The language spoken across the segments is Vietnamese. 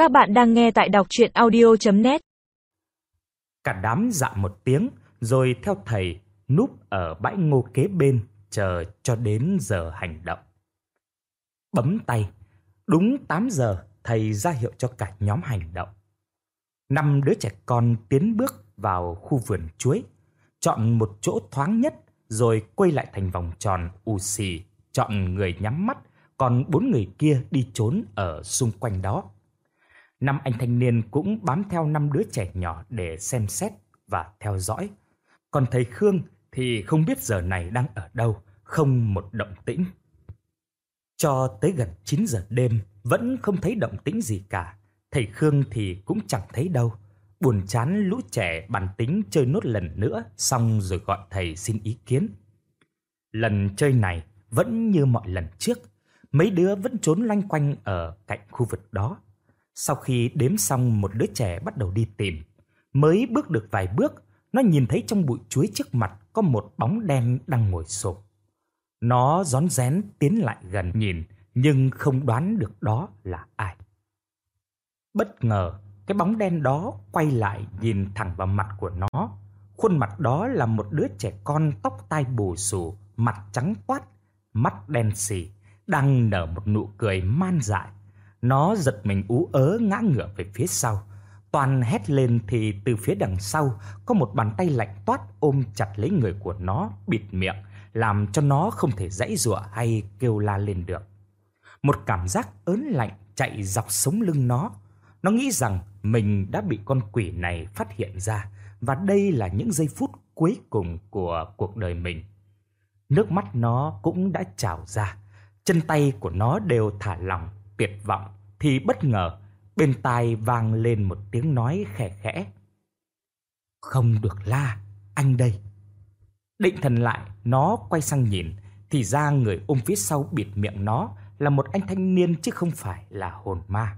Các bạn đang nghe tại đọc truyện audio.net. Cả đám dạ một tiếng rồi theo thầy núp ở bãi ngô kế bên chờ cho đến giờ hành động. Bấm tay, đúng 8 giờ thầy ra hiệu cho cả nhóm hành động. 5 đứa trẻ con tiến bước vào khu vườn chuối, chọn một chỗ thoáng nhất rồi quay lại thành vòng tròn ù xì, chọn người nhắm mắt, còn 4 người kia đi trốn ở xung quanh đó. 5 anh thanh niên cũng bám theo 5 đứa trẻ nhỏ để xem xét và theo dõi. Còn thầy Khương thì không biết giờ này đang ở đâu, không một động tĩnh. Cho tới gần 9 giờ đêm vẫn không thấy động tĩnh gì cả. Thầy Khương thì cũng chẳng thấy đâu. Buồn chán lũ trẻ bàn tính chơi nốt lần nữa, xong rồi gọi thầy xin ý kiến. Lần chơi này vẫn như mọi lần trước, mấy đứa vẫn trốn loanh quanh ở cạnh khu vực đó. Sau khi đếm xong, một đứa trẻ bắt đầu đi tìm. Mới bước được vài bước, nó nhìn thấy trong bụi chuối trước mặt có một bóng đen đang ngồi xổm. Nó rón rén tiến lại gần nhìn, nhưng không đoán được đó là ai. Bất ngờ, cái bóng đen đó quay lại nhìn thẳng vào mặt của nó. Khuôn mặt đó là một đứa trẻ con tóc tai bù xù, mặt trắng toát, mắt đen sì, đang nở một nụ cười man dại. Nó giật mình ú ớ ngã ngửa về phía sau. Toàn hét lên thì từ phía đằng sau có một bàn tay lạnh toát ôm chặt lấy người của nó, bịt miệng, làm cho nó không thể giãy giụa hay kêu la lên được. Một cảm giác ớn lạnh chạy dọc sống lưng nó. Nó nghĩ rằng mình đã bị con quỷ này phát hiện ra, và đây là những giây phút cuối cùng của cuộc đời mình. Nước mắt nó cũng đã trào ra, chân tay của nó đều thả lỏng, tuyệt vọng, thì bất ngờ bên tai vang lên một tiếng nói khẽ khẽ. Không được la, anh đây. Định thần lại, nó quay sang nhìn, thì ra người ôm phía sau bịt miệng nó là một anh thanh niên chứ không phải là hồn ma.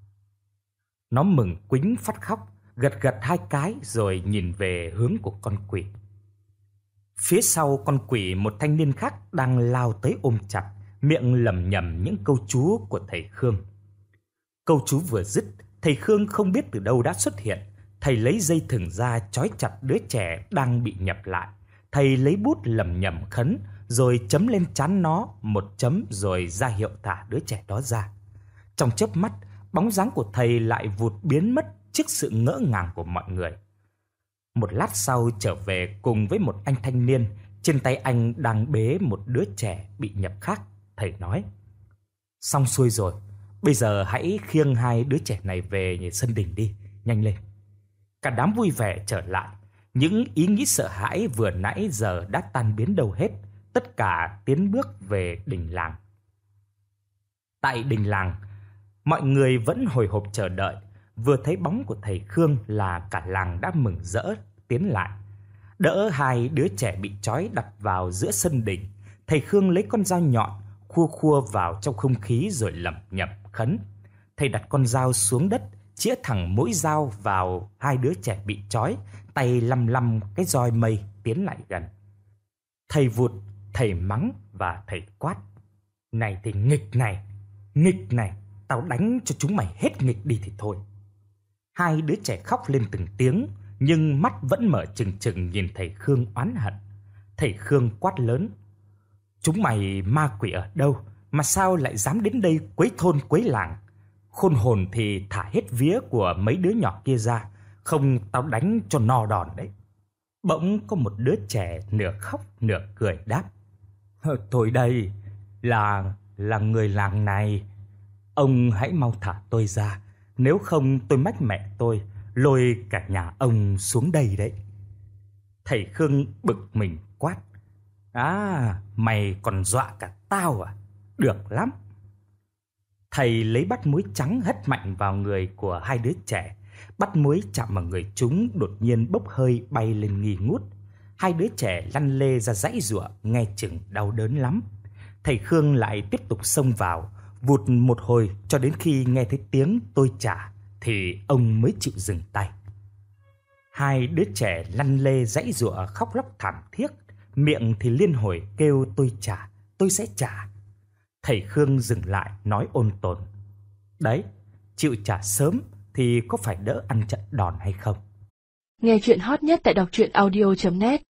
Nó mừng quính phát khóc, gật gật 2 cái rồi nhìn về hướng của con quỷ. Phía sau con quỷ, một thanh niên khác đang lao tới ôm chặt, miệng lẩm nhẩm những câu chú của thầy Khương. Câu chú vừa dứt, thầy Khương không biết từ đâu đã xuất hiện. Thầy lấy dây thừng ra trói chặt đứa trẻ đang bị nhập lại. Thầy lấy bút lẩm nhẩm khấn, rồi chấm lên trán nó một chấm rồi ra hiệu thả đứa trẻ đó ra. Trong chớp mắt, bóng dáng của thầy lại vụt biến mất trước sự ngỡ ngàng của mọi người. Một lát sau trở về cùng với một anh thanh niên, trên tay anh đang bế một đứa trẻ bị nhập khác. Thầy nói: xong xuôi rồi, bây giờ hãy khiêng 2 đứa trẻ này về sân đình đi, nhanh lên. Cả đám vui vẻ trở lại. Những ý nghĩ sợ hãi vừa nãy giờ đã tan biến đâu hết. Tất cả tiến bước về đình làng. Tại đình làng, mọi người vẫn hồi hộp chờ đợi. Vừa thấy bóng của thầy Khương là cả làng đã mừng rỡ tiến lại. Đỡ 2 đứa trẻ bị trói đặt vào giữa sân đình, thầy Khương lấy con dao nhọn khua khua vào trong không khí rồi lẩm nhẩm khấn. Thầy đặt con dao xuống đất, chĩa thẳng mũi dao vào 2 đứa trẻ bị trói, tay lăm lăm cái roi mây tiến lại gần. Thầy vụt, thầy mắng và thầy quát: này thì nghịch này, tao đánh cho chúng mày hết nghịch đi thì thôi. 2 đứa trẻ khóc lên từng tiếng, nhưng mắt vẫn mở trừng trừng nhìn thầy Khương oán hận. Thầy Khương quát lớn: chúng mày ma quỷ ở đâu mà sao lại dám đến đây quấy thôn quấy làng? Khôn hồn thì thả hết vía của mấy đứa nhỏ kia ra, không tao đánh cho no đòn đấy. Bỗng có một đứa trẻ nửa khóc nửa cười đáp: tôi đây là người làng này. Ông hãy mau thả tôi ra, nếu không tôi mách mẹ tôi lôi cả nhà ông xuống đây đấy. Thầy Khương bực mình quát: à, mày còn dọa cả tao à? Được lắm. Thầy lấy bát muối trắng hất mạnh vào người của 2 đứa trẻ. Bát muối chạm vào người chúng đột nhiên bốc hơi bay lên nghi ngút. 2 đứa trẻ lăn lê ra giãy giụa, nghe chừng đau đớn lắm. Thầy Khương lại tiếp tục xông vào, vụt một hồi cho đến khi nghe thấy tiếng tôi trả thì ông mới chịu dừng tay. 2 đứa trẻ lăn lê giãy giụa khóc lóc thảm thiết, miệng thì liên hồi kêu tôi trả, tôi sẽ trả. Thầy Khương dừng lại nói ôn tồn: đấy, chịu trả sớm thì có phải đỡ ăn trận đòn hay không? Nghe chuyện hot nhất tại đọc truyện audio.net